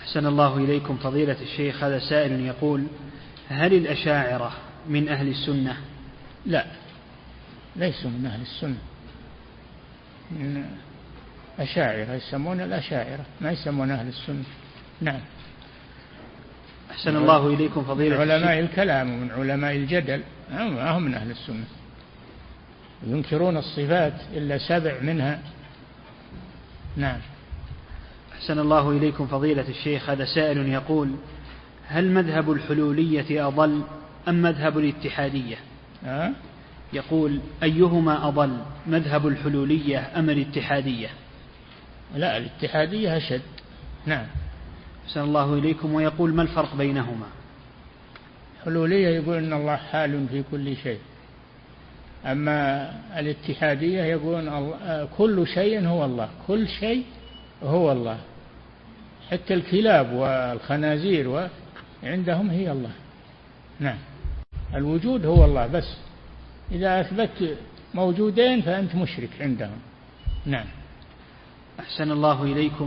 أحسن الله إليكم فضيلة الشيخ. هذا سائل يقول: هل الأشاعرة من أهل السنة؟ لا، ليسوا من أهل السنة، من أشاعرة، يسمون الأشاعرة، ما يسمون أهل السنة. نعم. أحسن الله إليكم فضيلة الشيخ. من علماء الكلام ومن علماء الجدل، ما هم من أهل السنة، ينكرون الصفات إلا 7 منها. نعم. أحسن الله إليكم فضيلة الشيخ. هذا سائل يقول: هل مذهب الحلولية أضل أم مذهب الاتحادية؟ يقول: أيهما أضل، مذهب الحلولية أم الاتحادية؟ لا، الاتحادية أشد. نعم. أحسن الله إليكم. ويقول: ما الفرق بينهما؟ الحلولية يقول إن الله حال في كل شيء، أما الاتحادية يقول كل شيء هو الله، كل شيء هو الله، حتى الكلاب والخنازير عندهم هي الله. نعم. الوجود هو الله بس، إذا أثبت موجودين فأنت مشرك عندهم. نعم. أحسن الله إليكم.